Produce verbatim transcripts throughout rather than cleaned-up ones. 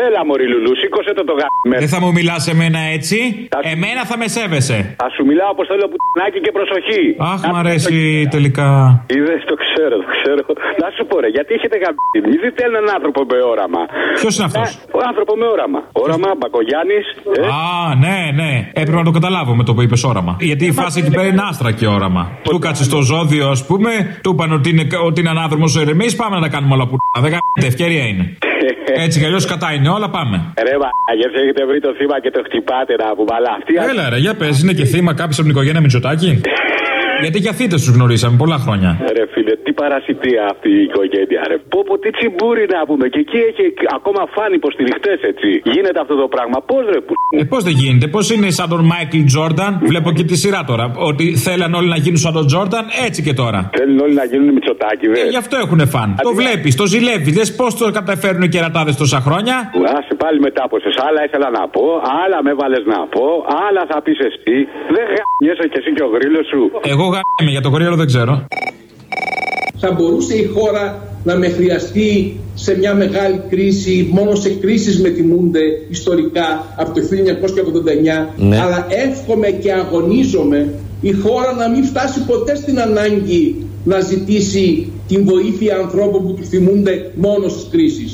Έλα, μωρή Λουλού, σήκωσε το το γάμι. Δεν θα μου μιλάς σε μένα έτσι. Θα... Εμένα θα με σέβεσαι. Θα σου μιλάω όπως θέλω πουτινάκι και προσοχή. Αχ, μ' αρέσει τελικά. Είδες, το ξέρω, το ξέρω. Να σου πω, ρε, γιατί έχετε γαμπτεί. Μην δείτε έναν άνθρωπο με όραμα. Ποιος είναι αυτός? Ο άνθρωπο με όραμα. Όραμα, Μπακογιάννης. Ε. Α, ναι, ναι. Έπρεπε να το καταλάβω με το που είπες όραμα. Γιατί η φάση εκεί πέρα είναι άστρα και όραμα. Του κάτσε στο ζώδιο, ας πούμε, του είπαν ότι είναι, ότι είναι ανάδρομος ο Ερεμής. Πάμε να τα κάνουμε όλα που. Δεν κάνετε, ευκαιρία είναι. Έτσι κι αλλιώς κατά είναι όλα, πάμε. Ρε μαγιές, έχετε βρει το θύμα και το χτυπάτε να που μπαλαφτεί. Έλα ρε, για πες, είναι και θύμα κάποιος από την οικογένεια Μητσοτάκη? Γιατί για θύτες τους γνωρίσαμε πολλά χρόνια. Ρε φίλε, τι παρασιτία αυτή η οικογένεια, ρε. Πω πω, τι τσιμπούρι να πούμε. Και εκεί έχει ακόμα φάνη υποστηριχτές, έτσι. Γίνεται αυτό το πράγμα. Πώς ρε που. Ε, πώς δεν γίνεται, πώς είναι σαν τον Μάικλ Τζόρνταν. Βλέπω και τη σειρά τώρα. Ότι θέλαν όλοι να γίνουν σαν τον Τζόρνταν, έτσι και τώρα. Θέλουν όλοι να γίνουν Μητσοτάκη, βέβαια. Ε, γι' αυτό έχουν φαν. Το βλέπεις, το ζηλεύεις. Δες πώς το καταφέρνουν οι κερατάδες τόσα χρόνια. Άσε πάλι μετά από εσάς. Άλλα ήθελα να πω, άλλα με βάλες να πω, άλλα θα πεις εσύ. Δεν γαμιέσαι κι εσύ και ο γρίλος σου. Εγώ γαμιέμαι, για το γρίλο δεν ξέρω. Θα μπορούσε η χώρα να με χρειαστεί σε μια μεγάλη κρίση, μόνο σε κρίσεις με τιμούνται ιστορικά από το χίλια εννιακόσια ογδόντα εννιά, ναι. Αλλά εύχομαι και αγωνίζομαι η χώρα να μην φτάσει ποτέ στην ανάγκη να ζητήσει την βοήθεια ανθρώπων που του θυμούνται μόνο στις κρίσεις.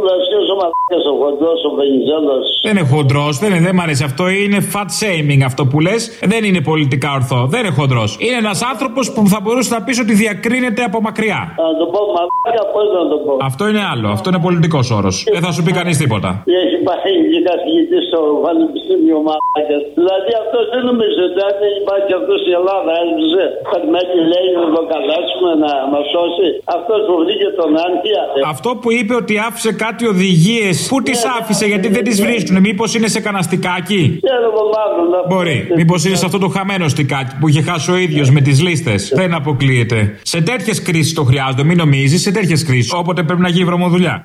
Δεν είναι χοντρός, δεν, είναι, δεν μ' αρέσει αυτό. Είναι fat shaming αυτό που λες. Δεν είναι πολιτικά ορθό. Δεν είναι χοντρός. Είναι ένας άνθρωπος που θα μπορούσε να πεις ότι διακρίνεται από μακριά. Να το πω μαλάκα, πώς να το πω. Αυτό είναι άλλο. Αυτό είναι πολιτικός όρος. Δεν θα σου πει κανείς τίποτα. Έχει πάει και καθηγητής στο πανεπιστήμιο μαλάκας. Δηλαδή αυτός δεν νομίζω ότι αν δεν υπάρχει αυτός η Ελλάδα, έσβησε. Πατημένη λέει να το καλέσουμε να μας σώσει. Αυτός που βρήκε τον Άνθια. Αυτό που είπε ότι άφησε κάτι οδηγίες. Πού τις άφησε, γιατί δεν τις βρίσκουν. Μήπως είναι σε κανένα στικάκι. Μπορεί. Μήπως είναι σε αυτό το χαμένο στικάκι που είχε χάσει ο ίδιος με τις λίστες. Δεν αποκλείεται. Σε τέτοιες κρίσεις το χρειάζονται. Μην νομίζεις, σε τέτοιες κρίσεις. Όποτε πρέπει να γίνει βρωμοδουλειά.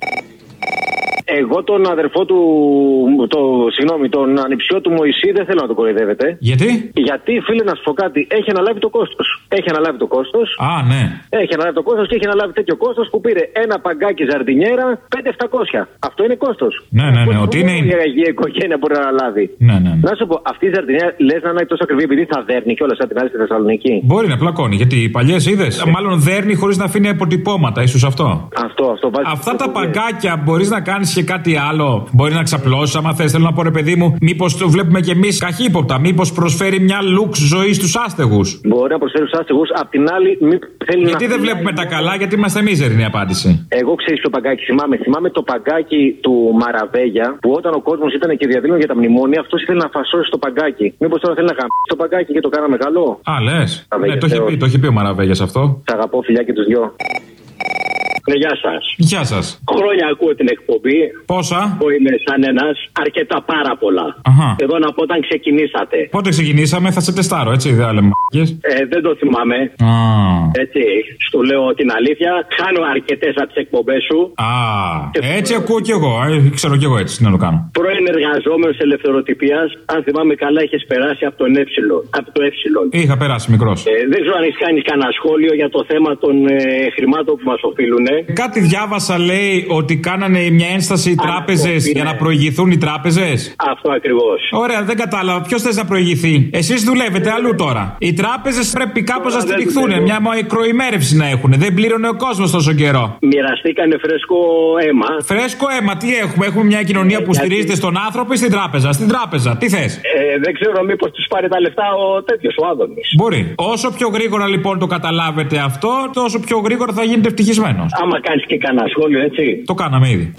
Εγώ τον αδερφό του, το, συγγνώμη, τον ανιψιό του Μωυσή δεν θέλω να τον κοροϊδεύετε. Γιατί? Γιατί, φίλε, να σου πω κάτι, έχει αναλάβει το κόστος. Έχει αναλάβει το κόστος. Α, ναι. Έχει αναλάβει το κόστος και έχει αναλάβει τέτοιο κόστος που πήρε ένα παγκάκι ζαρντινιέρα πέντε χιλιάδες επτακόσια. Αυτό είναι κόστος. Ναι, ναι, ναι. Ότι είναι. Η αγία οικογένεια μπορεί να αναλάβει. Ναι, ναι, ναι. Να σου πω, αυτή η ζαρντινιέρα λες να είναι τόσο ακριβή επειδή θα δέρνει κιόλας σαν την άλλη στη Θεσσαλονίκη. Μπορεί να πλακώνει, γιατί οι παλιές είδες. Μάλλον δέρνει χωρίς να αφήνει αποτυπώματα, ίσως αυτό. Αυτό, αυτό βάζει. Αυτά τα παγκάκια μπορεί να κάνει και κάτι άλλο. Μπορεί να ξαπλώσει, άμα θες. Θέλω να πω, ρε παιδί μου, μήπως το βλέπουμε κι εμείς καχύποπτα. Μήπως προσφέρει μια λουξ ζωή στους άστεγους. Μπορεί να προσφέρει στους άστεγους, απ' την άλλη, μη θέλει. Γιατί να... δεν βλέπουμε τα καλά, γιατί είμαστε μίζεροι, είναι η απάντηση. Εγώ ξέρεις ποιο παγκάκι θυμάμαι. Θυμάμαι το παγκάκι του Μαραβέγια που όταν ο κόσμος ήταν και διαδήλωνε για τα μνημόνια, αυτός ήθελε να φασώσει το παγκάκι. Μήπως τώρα θέλει να γαμίσει το παγκάκι και το κάνα μεγάλο. Α, λες. Ναι, το έχει πει, το έχει πει ο Μαραβέγιας αυτό. Σ' αγαπώ, φιλιά και τους δυο. Ναι, γεια σας. Γεια σας. Χρόνια ακούω την εκπομπή. Πόσα? Που είμαι σαν ένας, αρκετά πάρα πολλά. Αχα. Εδώ να πω όταν ξεκινήσατε. Πότε ξεκινήσαμε, θα σε τεστάρω, έτσι, δεν λέμε μ***κες. Ε, δεν το θυμάμαι. Α. Έτσι, σου λέω την αλήθεια. Χάνω αρκετές από τις εκπομπές σου. Α, και έτσι ακούω κι εγώ. Ε, ξέρω κι εγώ έτσι, να το κάνω. Πρώην εργαζόμενος ελευθεροτυπίας, αν θυμάμαι καλά, έχεις περάσει από τον Ε. Από το Ε. Είχα περάσει μικρός. Ε, δεν ξέρω αν έχεις κάνει κανένα σχόλιο για το θέμα των ε, χρημάτων που μας οφείλουν. Κάτι διάβασα, λέει, ότι κάνανε μια ένσταση οι τράπεζες για να προηγηθούν οι τράπεζες. Αυτό ακριβώς. Ωραία, δεν κατάλαβα. Ποιος θες να προηγηθεί? Εσείς δουλεύετε αλλού τώρα. Οι τράπεζες πρέπει κάπως να στηριχθούν. Μια μικροημέρευση να έχουν. Δεν πλήρωνε ο κόσμος τόσο καιρό. Μοιραστήκανε φρέσκο αίμα. Φρέσκο αίμα, τι έχουμε? Έχουμε μια κοινωνία ε, που γιατί... στηρίζεται στον άνθρωπο ή στην τράπεζα? Στην τράπεζα, τι θες? Ε, δεν ξέρω, μήπως τους πάρει τα λεφτά ο τέτοιος, ο Άδωνης. Μπορεί. Όσο πιο γρήγορα λοιπόν το καταλάβετε αυτό, τόσο πιο γρήγορα θα γίνετε ευτυχισμένος. Άμα κάνεις και κανένα σχόλιο, έτσι. Το κάναμε ήδη.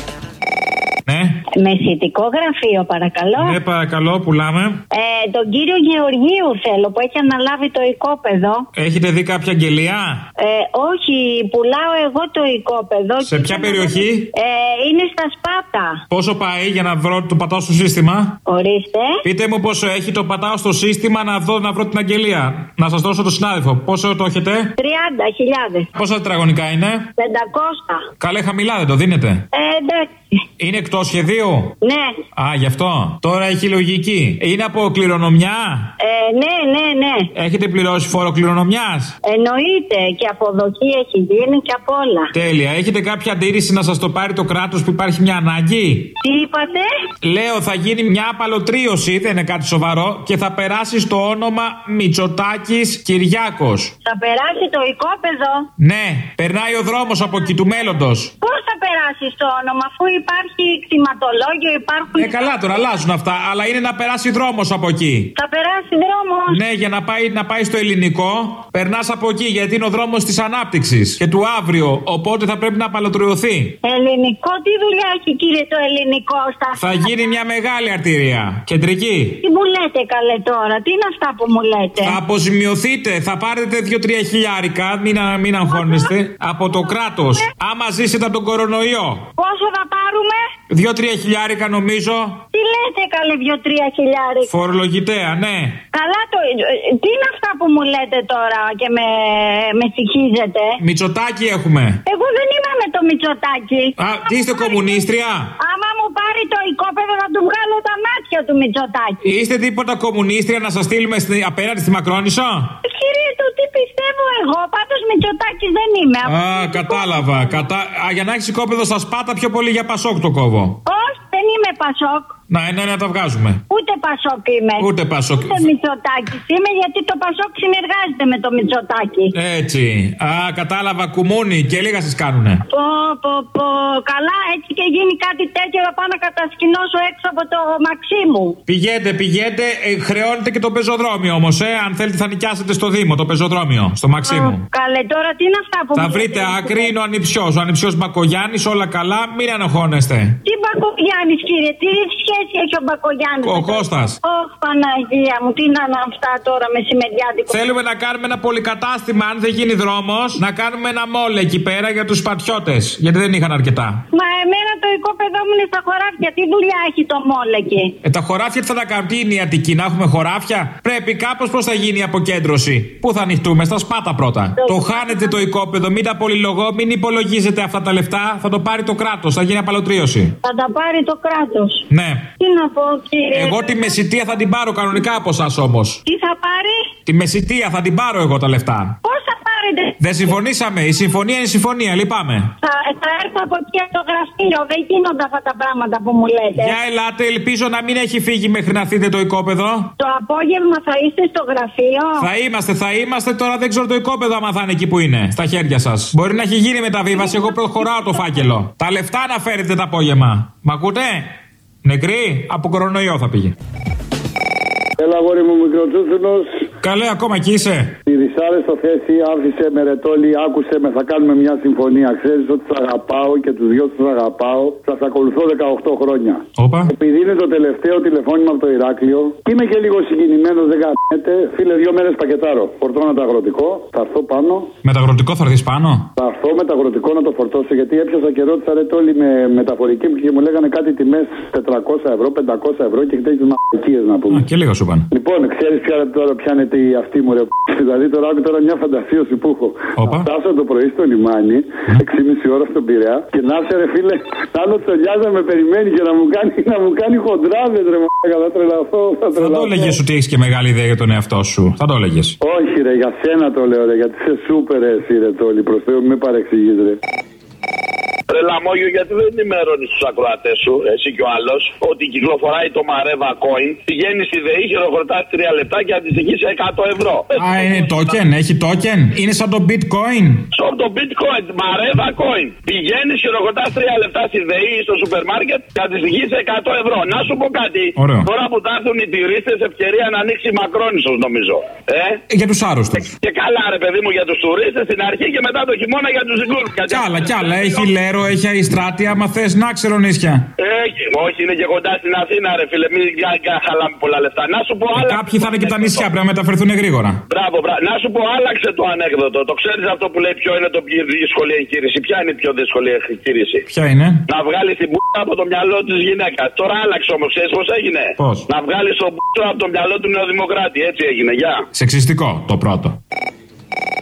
Ναι. Με ηθικό γραφείο, παρακαλώ. Ναι, παρακαλώ, πουλάμε. Ε, τον κύριο Γεωργίου θέλω, που έχει αναλάβει το οικόπεδο. Έχετε δει κάποια αγγελία? Ε, όχι, πουλάω εγώ το οικόπεδο. Σε ποια περιοχή? Ε, είναι στα Σπάτα. Πόσο πάει για να βρω, το πατάω στο σύστημα? Ορίστε. Πείτε μου πόσο έχει, το πατάω στο σύστημα να δω, να βρω την αγγελία. Να σας δώσω το συνάδελφο. Πόσο το έχετε? τριάντα χιλιάδες. Πόσα τετραγωνικά είναι? πεντακόσια. Καλέ, χαμηλά δεν το δίνετε? Ε, εντάξει. Είναι εκτός σχεδίου? Ναι. Α, γι' αυτό. Τώρα έχει λογική. Είναι από κληρονομιά. Ε, ναι, ναι, ναι. Έχετε πληρώσει φόρο κληρονομιάς? Εννοείται. Και αποδοχή έχει γίνει και απ' όλα. Τέλεια. Έχετε κάποια αντίρρηση να σας το πάρει το κράτος που υπάρχει μια ανάγκη? Τι είπατε? Λέω, θα γίνει μια απαλωτρίωση, δεν είναι κάτι σοβαρό, και θα περάσει στο όνομα Μητσοτάκης Κυριάκος. Θα περάσει το οικόπεδο? Ναι, περνάει ο δρόμος από εκεί του μέλλοντος. Πώς θα περάσει στο όνομα, αφού υπάρχει κτηματολόγιο, υπάρχουν. Ε, καλά τώρα, αλλάζουν αυτά, αλλά είναι να περάσει δρόμος από εκεί. Θα περάσει δρόμος. Ναι, για να πάει, να πάει στο ελληνικό, περνάς από εκεί, γιατί είναι ο δρόμος της ανάπτυξης και του αύριο. Οπότε θα πρέπει να απαλωτριωθεί. Ελληνικό, τι δουλειά έχει, κύριε, το ελληνικό στα. Θα γίνει μια μεγάλη αρτηρία. Κεντρική. Τι μου λέτε, καλέ τώρα, τι είναι αυτά που μου λέτε? Θα αποζημιωθείτε, θα πάρετε δύο τρία χιλιάρικα, μην, μην αγχώνεστε, από το κράτος. Άμα ζήσετε από τον κορονοϊό. Πόσο θα πάρουμε? δύο τρία χιλιάρικα νομίζω. Τι λέτε, καλέ, δύο τρία χιλιάρικα? Φορολογητέα, ναι. Καλά, το. Τι είναι αυτά που μου λέτε τώρα και με, με συγχύζετε? Μητσοτάκη έχουμε. Εγώ δεν είμαι με το Μητσοτάκη. Α, τι είστε, κομμουνίστρια? Άμα μου πάρει το οικόπεδο θα του βγάλω τα μάτια του Μητσοτάκη. Είστε τίποτα κομμουνίστρια να σας στείλουμε στη, απέναντι στη Μακρόνισσο? Κύριε, το τι πιστεύω εγώ, πάντως Μητσοτάκης δεν είμαι. Α, κατάλαβα. Κατα... Α, για να έχεις οικόπεδο στα Σπάτα, πιο πολύ για Πασόκ το κόβω. Όχι, δεν είμαι Πασόκ. Να, ναι, να τα βγάζουμε. Ούτε Πασόκ είμαι. Ούτε Πασόκ. Ούτε Μητσοτάκης είμαι, γιατί το Πασόκ συνεργάζεται με το Μητσοτάκη. Έτσι. Α, κατάλαβα, κουμούνι και λίγα σας κάνουνε. Πω, πω, πω. Καλά, έτσι και γίνει κάτι τέτοιο θα πάω να κατασκηνώσω έξω από το Μαξίμου. Πηγαίνετε, πηγαίνετε. Ε, χρεώνετε και το πεζοδρόμιο όμως, ε. Αν θέλετε θα νοικιάσετε στο Δήμο το πεζοδρόμιο, στο Μαξίμου. Καλέ, τώρα τι είναι αυτά που. Θα βρείτε άκρη, είναι ο ανιψιός. Ο ανιψιός Μπακογιάννης, όλα καλά, μην ανοχώνεστε. Τι Μπακογιάννης, κύριε, τι σχέση έχει ο Μπακογιάννης? Ο Κώστας. Ωχ, Παναγία μου, τι να είναι αυτά τώρα μεσημεριάτικο. Θέλουμε να κάνουμε ένα πολυκατάστημα, αν δεν γίνει δρόμος, να κάνουμε ένα μόλ εκεί πέρα για τους σπατιώτες. Γιατί δεν είχαν αρκετά. Μα εμένα το οικόπεδό μου είναι στα χωράφια. Τι δουλειά έχει το μόλ εκεί? Ε, τα χωράφια τι θα τα κάνουν, τι είναι η Αττική, να έχουμε χωράφια? Πρέπει κάπως, πώς θα γίνει η αποκέντρωση? Πού θα ανοιχτούμε, στα Σπάτα πρώτα. Το, το χάνετε το οικόπεδο, μην τα πολυλογώ, μην υπολογίζετε αυτά τα λεφτά. Θα το πάρει το κράτος, θα γίνει απαλωτρίωση. Θα τα πάρει το κράτος. Ναι. Τι να πω, κύριε? Εγώ τη μεσητεία θα την πάρω κανονικά από εσάς όμως. Τι θα πάρει? Τη μεσητεία θα την πάρω εγώ τα λεφτά. Πώς θα πάρετε? Δεν συμφωνήσαμε. Η συμφωνία είναι συμφωνία. Λυπάμαι. Θα, θα έρθω από εκεί από το γραφείο. Δεν γίνονται αυτά τα πράγματα που μου λέτε. Για ελάτε, ελπίζω να μην έχει φύγει μέχρι να θείτε το οικόπεδο. Το απόγευμα θα είστε στο γραφείο? Θα είμαστε, θα είμαστε. Τώρα δεν ξέρω το οικόπεδο άμα θα είναι εκεί που είναι. Στα χέρια σας. Μπορεί να έχει γίνει μεταβίβαση. Εγώ προχωράω το φάκελο. Τα λεφτά να φέρετε το απόγευμα. Μ' ακούτε? Νεκρή, από κορονοϊό θα πήγε. Έλα, αγόρι μου, μικροτσούτσουνος. Καλέ, ακόμα εκεί είσαι. Τη δυσάρεστο θέση άφησε με ρετόλι, άκουσε με, θα κάνουμε μια συμφωνία. Ξέρεις ότι τους αγαπάω και τους δυο τους αγαπάω. Σας ακολουθώ δεκαοκτώ χρόνια. Όπα. Επειδή είναι το τελευταίο τηλεφώνημα από το Ηράκλειο, είμαι και λίγο συγκινημένος, δεν κάνετε. Φίλε, δύο μέρες πακετάρω. Φορτώνω το αγροτικό, θα έρθω πάνω. Με το αγροτικό θα έρθεις πάνω? Θα έρθω με το αγροτικό να το φορτώσω, γιατί έπιασα και ρώτησα ρετόλι με μεταφορική μου και μου λέγανε κάτι τιμές τετρακόσια ευρώ, πεντακόσια ευρώ και τέτοιες μαλακίες να πούμε. Α, και λίγα σου πάνε. Λοιπόν, ξέρεις ποια τώρα πιάνεται η αυτή μου ρε. Δηλαδή τώρα άκου τώρα μια φαντασίωση που έχω. Όπα. Να φτάσω το πρωί στο λιμάνι, έξι και μισή ώρα στον Πειραιά και να έρθει ρε φίλε, άλλο τσολιάς να με περιμένει και να μου κάνει, να μου κάνει χοντράδες ρε μαλάκα, θα τρελαθώ, θα τρελαθώ. Θα το έλεγες ότι έχεις και μεγάλη ιδέα για τον εαυτό σου. Θα το έλεγες. Όχι ρε, για σένα το λέω ρε, γιατί είσαι σούπερ εσύ ρε τόλι, προς Θεού με παρεξηγείς ρε. Ρε Λαμόγιο, γιατί δεν ενημερώνεις τους ακροατές σου, εσύ και ο άλλος, ότι κυκλοφοράει το Mareva Coin, πηγαίνει στη ΔΕΗ, χειροκροτάς τρία λεπτά και αντιστοιχεί σε εκατό ευρώ. Α, είναι token, έχει token. Είναι σαν το bitcoin. Σαν το bitcoin, Mareva Coin. Πηγαίνεις, χειροκροτάς τρία λεπτά στη ΔΕΗ στο σούπερ μάρκετ και αντιστοιχεί σε εκατό ευρώ. Να σου πω κάτι. Ωραίο. Τώρα που θα έρθουν οι τουρίστες, ευκαιρία να ανοίξει η Μακρόνισσος, νομίζω. Ε? Για τους άρρωστους. Και καλά, ρε παιδί μου, για τους τουρίστες στην αρχή και μετά το χειμώνα για τους δικούς. Κι άλλα, κι άλλα. Έχει Λέρο, έχει Αϊστράτεια, άμα θες να ξέρω νησιά. Έχει, όχι, είναι και κοντά στην Αθήνα, ρε φίλε. Μην χαλάμε πολλά λεφτά. Να σου πω ε, άλλα. Κάποιοι θα είναι και τα νησιά, πρέπει να μεταφερθούν γρήγορα. Μπράβο, μπράβο. Να σου πω, άλλαξε το ανέκδοτο. Το ξέρεις αυτό που λέει ποιο είναι το πιο δύσκολη εγχείρηση? Ποια είναι η πιο δύσκολη εγχείρηση? Ποια είναι? Να βγάλει την μπούτσα από το μυαλό τη γυναίκα. Τώρα άλλαξε όμως, ξέρεις πώς έγινε? Πώς? Να βγάλει τον μπούτσα από το μυαλό του Νεοδημοκράτη. Έτσι έγινε, γεια. Σεξιστικό το πρώτο.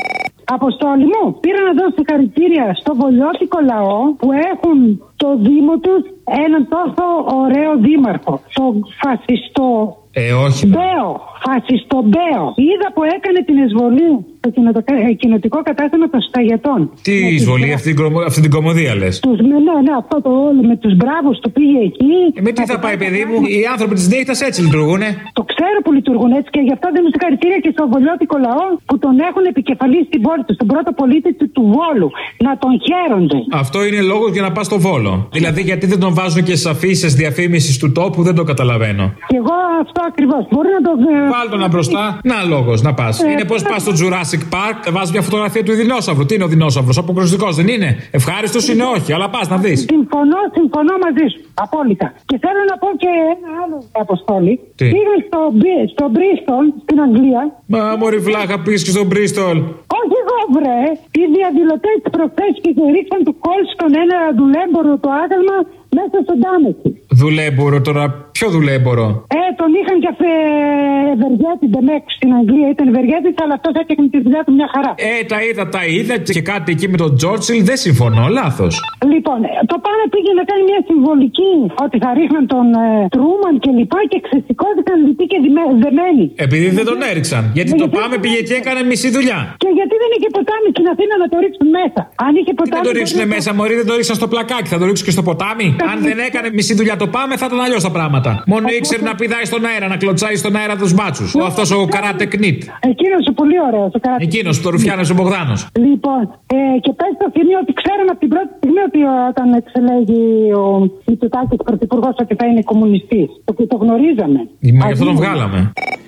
Αποστόλη μου, πήρα να δώσω συγχαρητήρια στο βολιώτικο λαό που έχουν το Δήμο τους έναν τόσο ωραίο δήμαρχο. Το φασιστό. Ε, όχι. Μπέο. Φασιστό Μπέο. Είδα που έκανε την εισβολή στο κοινοτικό κατάστημα των Σταγετών. Τι εισβολή, τις... αυτή, αυτή την κομμωδία λες? Τους, ναι, ναι, αυτό το όλο με τους μπράβους του πήγε εκεί. Ε, με τι θα πάει, παιδί μου, οι άνθρωποι της νύχτας έτσι λειτουργούνε. Το ξέρω που λειτουργούν έτσι και γι' αυτό δίνω συγχαρητήρια και στο βολιώτικο λαό που τον έχουν επικεφαλή στην πόλη του, στον πρώτο πολίτη του, του Βόλου. Να τον χαίρονται. Αυτό είναι λόγος για να πας στο Βόλο. Δηλαδή, γιατί δεν τον βάζουν και στις αφήσεις διαφήμισης του τόπου, δεν το καταλαβαίνω. Και εγώ αυτό ακριβώς. Μπορεί να το. Βάλ' τον να μπροστά. Να λόγος να πας. Ε, είναι πώς πας στο Jurassic Park, βάζει μια φωτογραφία του δεινόσαυρου. Τι είναι ο δεινόσαυρος, αποκρουστικός δεν είναι? Ευχάριστος είναι, όχι, αλλά πας να δεις. Συμφωνώ, συμφωνώ μαζί σου. Απόλυτα. Και θέλω να πω και ένα άλλο, Αποστόλη. Πήγα στο, στο Μπρίστολ, στην Αγγλία. Μα μωρή βλάχα πήγες και στο Μπρίστολ. Όχι εγώ, βρε. Οι διαδηλωτές προχθές και ρίξαν του Κόλστον ένα δουλέμπορο το άγαλμα μέσα στον Τάμεση. Δουλέμπορο τώρα, ποιο δουλέμπορο? Ε, τον είχαν και αφέ ευεργέτη Ντεμέκ στην Αγγλία. Ήταν ευεργέτη, αλλά αυτό έκανε τη δουλειά του μια χαρά. Ε, τα είδα, τα είδα και κάτι εκεί με τον Τζόρτσιλ, δεν συμφωνώ, λάθος. Λοιπόν, το Πάμε πήγε να κάνει μια συμβολική ότι θα ρίχναν τον ε, Τρούμαν και λοιπά και ξεσηκώθηκαν λυποί και δεμένοι. Επειδή δεν τον έριξαν. Γιατί το Πάμε πήγε και έκανε μισή δουλειά. Και γιατί δεν είχε ποτάμι στην Αθήνα να το ρίξουν μέσα? Αν είχε ποτάμι. Δεν το ρίξουν μέσα, μωρή, δεν το ρίξαν στο πλακάκι, θα το ρίξουν και στο ποτάμι. Αν δεν έκανε μισή δουλειά το Πάμε, θα ήταν αλλιώς τα πράγματα. Μόνο ήξερε να πηδάει στον αέρα, να κλωτσάει στον αέρα τους μπάτσους. Ο αυτός ο καράτε κνίτ. Εκείνος ο πολύ ωραίος. Εκείνος, το ρουφιάνος ο Μπογδάνος. Λοιπόν, ε, και πες στο σημείο ότι ξέραμε από την πρώτη στιγμή ότι όταν εξελέγει ο Μητσοτάκης πρωθυπουργός ότι θα είναι κομμουνιστής. Το, το γνωρίζαμε. Μα γι' αυτό τον βγάλαμε.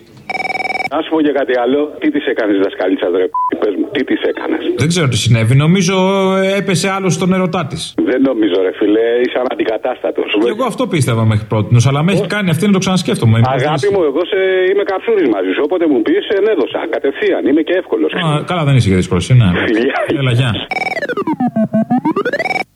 Να σου πω και κάτι άλλο. Τι τη έκανε, δασκαλίτσα, ρε? Πες μου, τι τη έκανε? Δεν ξέρω τι συνέβη. Νομίζω έπεσε άλλο στον ερωτά τη. Δεν νομίζω, ρε φίλε, είσαι αναντικατάστατο. Εγώ αυτό πίστευα μέχρι πρώτη. Αλλά με έχει κάνει αυτή να το ξανασκέφτομαι. Αγάπη μου, εγώ σε... είμαι καψούρης μαζί σου. Όποτε μου πει, ενέδωσα κατευθείαν. Είμαι και εύκολο. Καλά, δεν είσαι και δύσκολο. Ναι. Έλα, γεια.